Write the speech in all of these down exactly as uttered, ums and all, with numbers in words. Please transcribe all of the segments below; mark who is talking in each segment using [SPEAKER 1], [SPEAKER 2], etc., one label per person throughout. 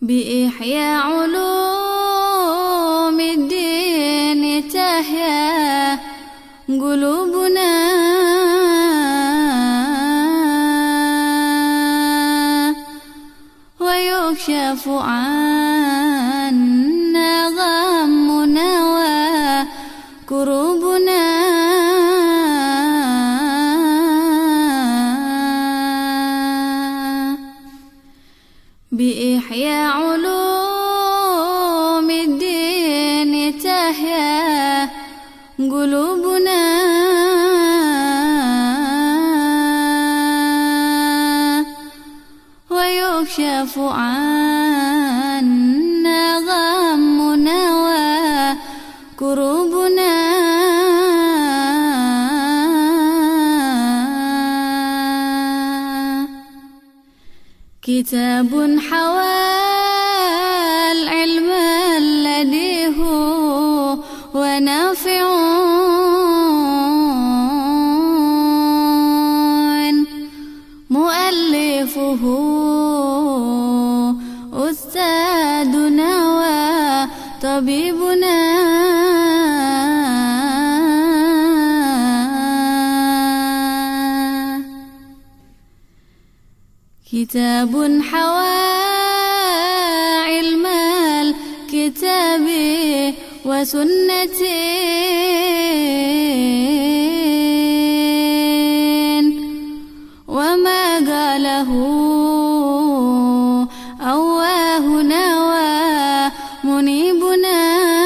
[SPEAKER 1] بإحياء علوم الدين تحيا قلوبنا ويكشف عنا غمنا وكروبنا بإحياء علوم الدين تحيا قلوبنا ويكشف عنا غمنا وكروبنا كتاب حوى العلم الذي هو ونافع مؤلفه أستاذنا وطبيبنا كتاب حوى علم الكتاب وسنة وما قاله أواهنا ومنيبنا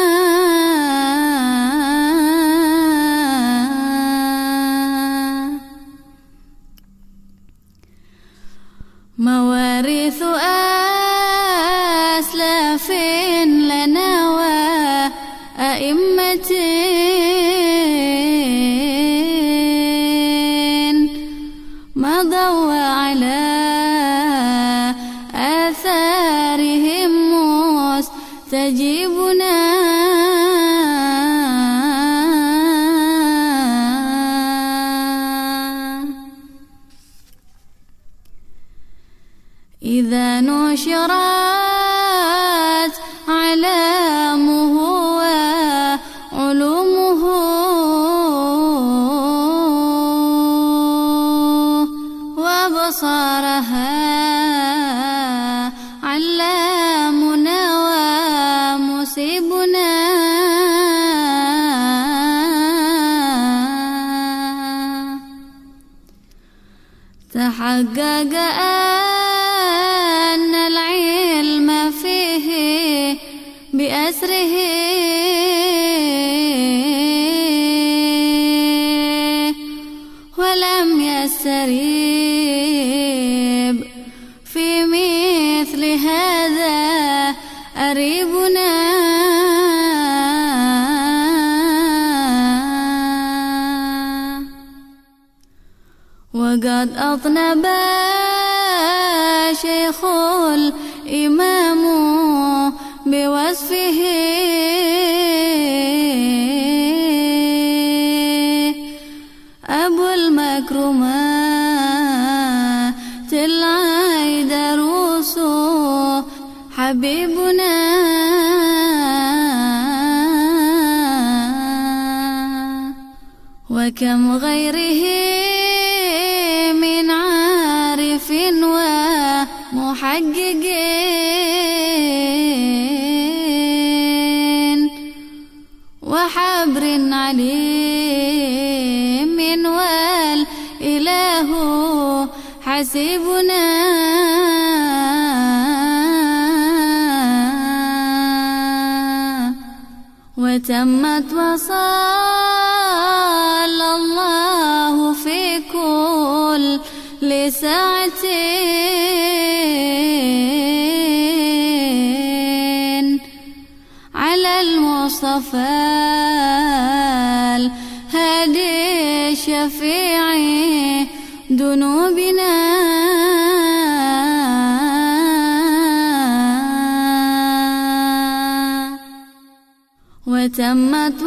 [SPEAKER 1] مواريث أسلاف لنا وأئمة مضوا على آثارهم مستجيبنا إذا نشرت علامه وعلومه وبصارها علامنا ومصيبنا تحقق أن العلم فيه بأسره ولم يستريب في مثل هذا أريبنا وقد أطنب شيخ الإمام بوصفه أبو المكرمات العيد روس حبيبنا وكم غيره من عارف ومحقق وحبر عليم والإله حسيبنا وتمت وصال الله في كل ساعة على المصطفى الهادي الشفيع ذنوبنا وتمت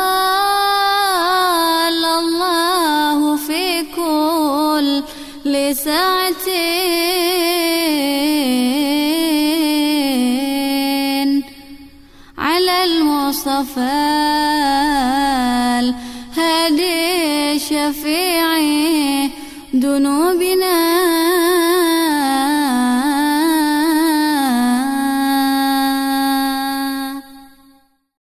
[SPEAKER 1] وصال الله في كل ساعة المصطفى الهادي الشفيع ذنوبنا